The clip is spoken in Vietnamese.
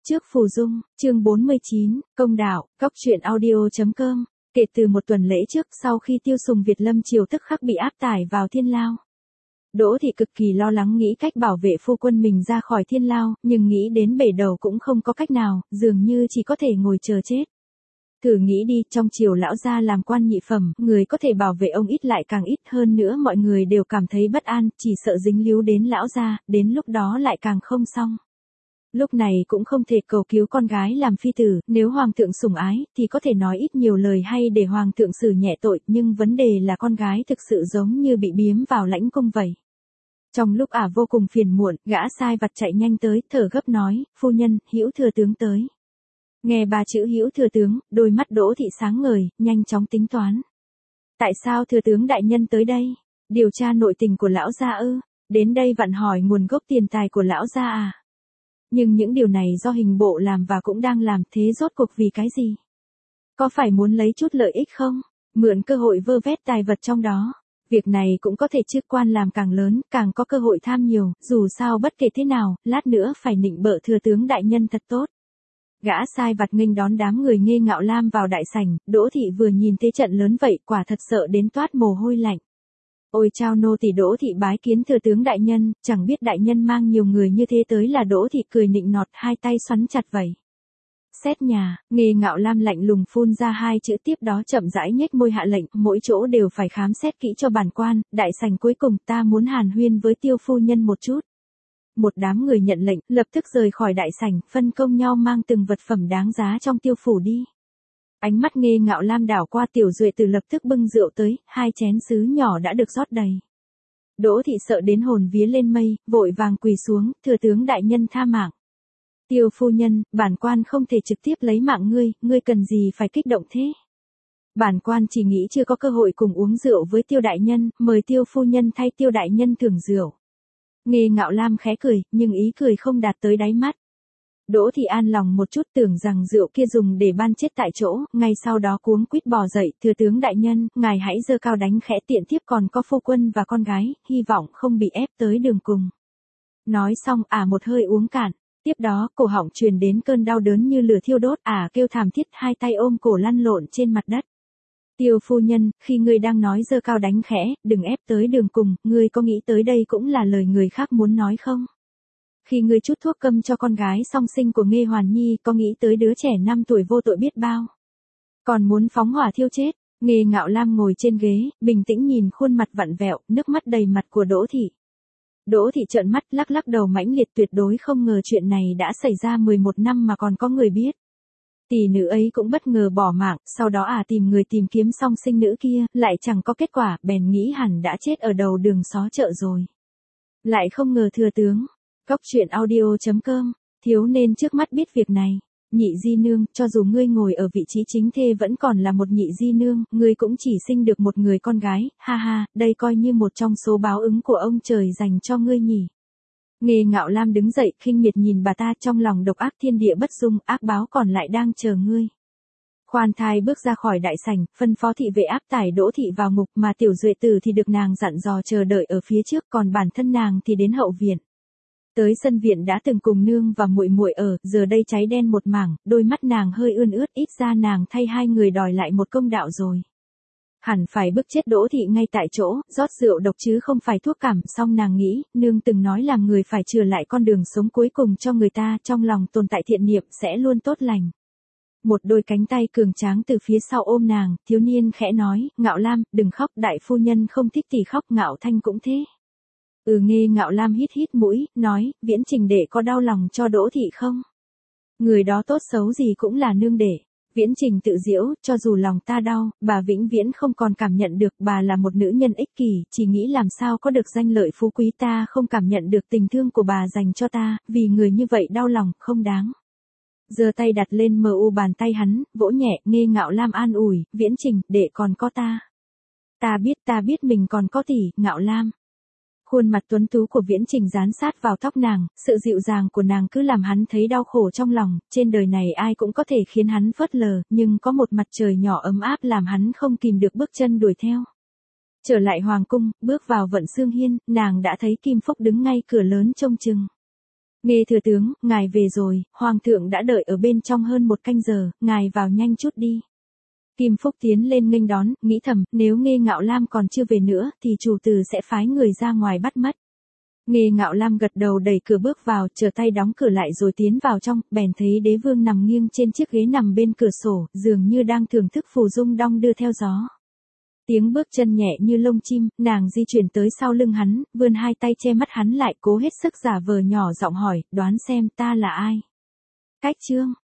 Trước phù dung, chương 49, công đạo, cóc truyện audio.com. Kể từ một tuần lễ trước sau khi Tiêu Sùng Việt Lâm triều tức khắc bị áp tải vào thiên lao. Đỗ thị cực kỳ lo lắng nghĩ cách bảo vệ phu quân mình ra khỏi thiên lao, nhưng nghĩ đến bể đầu cũng không có cách nào, dường như chỉ có thể ngồi chờ chết. Thử nghĩ đi, trong triều lão gia làm quan nhị phẩm, người có thể bảo vệ ông ít lại càng ít, hơn nữa mọi người đều cảm thấy bất an, chỉ sợ dính líu đến lão gia, đến lúc đó lại càng không xong. Lúc này cũng không thể cầu cứu con gái làm phi tử, nếu hoàng thượng sủng ái, thì có thể nói ít nhiều lời hay để hoàng thượng xử nhẹ tội, nhưng vấn đề là con gái thực sự giống như bị biếm vào lãnh cung vậy. Trong lúc vô cùng phiền muộn, gã sai vặt chạy nhanh tới, thở gấp nói, phu nhân, Hữu thừa tướng tới. Nghe ba chữ Hữu thừa tướng, đôi mắt Đỗ thị sáng ngời, nhanh chóng tính toán. Tại sao thừa tướng đại nhân tới đây? Điều tra nội tình của lão gia ư? Đến đây vặn hỏi nguồn gốc tiền tài của lão gia à? Nhưng những điều này do hình bộ làm và cũng đang làm, thế rốt cuộc vì cái gì? Có phải muốn lấy chút lợi ích không? Mượn cơ hội vơ vét tài vật trong đó. Việc này cũng có thể chức quan làm càng lớn, càng có cơ hội tham nhiều, dù sao bất kể thế nào, lát nữa phải nịnh bợ thừa tướng đại nhân thật tốt. Gã sai vặt nghênh đón đám người Nghê Ngạo Lam vào đại sảnh, Đỗ thị vừa nhìn thế trận lớn vậy, quả thật sợ đến toát mồ hôi lạnh. Ôi chao, nô tỳ Đỗ thị bái kiến thừa tướng đại nhân, chẳng biết đại nhân mang nhiều người như thế tới là. Đỗ thị cười nịnh nọt, hai tay xoắn chặt vậy. Xét nhà, Nghê Ngạo Lam lạnh lùng phun ra hai chữ, tiếp đó chậm rãi nhếch môi hạ lệnh, mỗi chỗ đều phải khám xét kỹ cho bản quan, đại sảnh cuối cùng ta muốn hàn huyên với Tiêu phu nhân một chút. Một đám người nhận lệnh, lập tức rời khỏi đại sảnh, phân công nhau mang từng vật phẩm đáng giá trong Tiêu phủ đi. Ánh mắt Nghê Ngạo Lam đảo qua Tiểu Duệ Từ lập tức bưng rượu tới, hai chén sứ nhỏ đã được rót đầy. Đỗ thị sợ đến hồn vía lên mây, vội vàng quỳ xuống, thừa tướng đại nhân tha mạng. Tiêu phu nhân, bản quan không thể trực tiếp lấy mạng ngươi cần gì phải kích động thế? Bản quan chỉ nghĩ chưa có cơ hội cùng uống rượu với Tiêu đại nhân, mời Tiêu phu nhân thay Tiêu đại nhân thưởng rượu. Nghê Ngạo Lam khẽ cười, nhưng ý cười không đạt tới đáy mắt. Đỗ thị an lòng một chút, tưởng rằng rượu kia dùng để ban chết tại chỗ, ngay sau đó cuống quýt bò dậy, thừa tướng đại nhân, ngài hãy giơ cao đánh khẽ, tiện tiếp còn có phu quân và con gái, hy vọng không bị ép tới đường cùng. Nói xong một hơi uống cạn, tiếp đó cổ họng truyền đến cơn đau đớn như lửa thiêu đốt, kêu thảm thiết, hai tay ôm cổ lăn lộn trên mặt đất. Tiêu phu nhân, khi ngươi đang nói giơ cao đánh khẽ, đừng ép tới đường cùng, ngươi có nghĩ tới đây cũng là lời người khác muốn nói không? Khi ngươi chút thuốc câm cho con gái song sinh của Nghê Hoàn Nhi, có nghĩ tới đứa trẻ 5 tuổi vô tội biết bao? Còn muốn phóng hỏa thiêu chết? Nghê Ngạo Lam ngồi trên ghế, bình tĩnh nhìn khuôn mặt vặn vẹo, nước mắt đầy mặt của Đỗ thị. Đỗ thị trợn mắt, lắc lắc đầu mãnh liệt, tuyệt đối không ngờ chuyện này đã xảy ra 11 năm mà còn có người biết. Tỷ nữ ấy cũng bất ngờ bỏ mạng, sau đó tìm người tìm kiếm song sinh nữ kia, lại chẳng có kết quả, bèn nghĩ hẳn đã chết ở đầu đường xó chợ rồi. Lại không ngờ thừa tướng. Cóc truyện audio.com, thiếu nên trước mắt biết việc này. Nhị di nương, cho dù ngươi ngồi ở vị trí chính thê vẫn còn là một nhị di nương, ngươi cũng chỉ sinh được một người con gái, ha ha, đây coi như một trong số báo ứng của ông trời dành cho ngươi nhỉ. Nghê Ngạo Lam đứng dậy, khinh miệt nhìn bà ta, trong lòng độc ác thiên địa bất dung, ác báo còn lại đang chờ ngươi. Khoan thai bước ra khỏi đại sảnh, phân phó thị vệ áp tải Đỗ thị vào ngục, mà Tiểu Duệ Từ thì được nàng dặn dò chờ đợi ở phía trước, còn bản thân nàng thì đến hậu viện. Tới sân viện đã từng cùng nương và muội muội ở, giờ đây cháy đen một mảng, đôi mắt nàng hơi ươn ướt, ít ra nàng thay hai người đòi lại một công đạo rồi. Hẳn phải bức chết Đỗ thị ngay tại chỗ, rót rượu độc chứ không phải thuốc cảm, song nàng nghĩ, nương từng nói làm người phải chừa lại con đường sống cuối cùng cho người ta, trong lòng tồn tại thiện niệm sẽ luôn tốt lành. Một đôi cánh tay cường tráng từ phía sau ôm nàng, thiếu niên khẽ nói, Ngạo Lam, đừng khóc, đại phu nhân không thích thì khóc, Ngạo Thanh cũng thế. Nghê Ngạo Lam hít hít mũi, nói, Viễn Trình đệ có đau lòng cho Đỗ thị không? Người đó tốt xấu gì cũng là nương đệ. Viễn Trình tự giễu, cho dù lòng ta đau, bà vĩnh viễn không còn cảm nhận được, bà là một nữ nhân ích kỷ, chỉ nghĩ làm sao có được danh lợi phú quý, ta không cảm nhận được tình thương của bà dành cho ta, vì người như vậy đau lòng, không đáng. Giơ tay đặt lên bàn tay hắn, vỗ nhẹ, Nghê Ngạo Lam an ủi, Viễn Trình, đệ còn có ta. Ta biết mình còn có tỷ, Ngạo Lam. Khuôn mặt tuấn tú của Viễn Trình dán sát vào tóc nàng, sự dịu dàng của nàng cứ làm hắn thấy đau khổ trong lòng, trên đời này ai cũng có thể khiến hắn phớt lờ, nhưng có một mặt trời nhỏ ấm áp làm hắn không kìm được bước chân đuổi theo. Trở lại hoàng cung, bước vào Vận Xương Hiên, nàng đã thấy Kim Phúc đứng ngay cửa lớn trông chừng. Nghê thừa tướng, ngài về rồi, hoàng thượng đã đợi ở bên trong hơn 1 canh giờ, ngài vào nhanh chút đi. Kim Phúc tiến lên nghênh đón, nghĩ thầm, nếu Nghê Ngạo Lam còn chưa về nữa, thì chủ tử sẽ phái người ra ngoài bắt mất. Nghê Ngạo Lam gật đầu đẩy cửa bước vào, trở tay đóng cửa lại rồi tiến vào trong, bèn thấy đế vương nằm nghiêng trên chiếc ghế nằm bên cửa sổ, dường như đang thưởng thức phù dung đong đưa theo gió. Tiếng bước chân nhẹ như lông chim, nàng di chuyển tới sau lưng hắn, vươn hai tay che mắt hắn lại, cố hết sức giả vờ nhỏ giọng hỏi, đoán xem ta là ai. Cách chương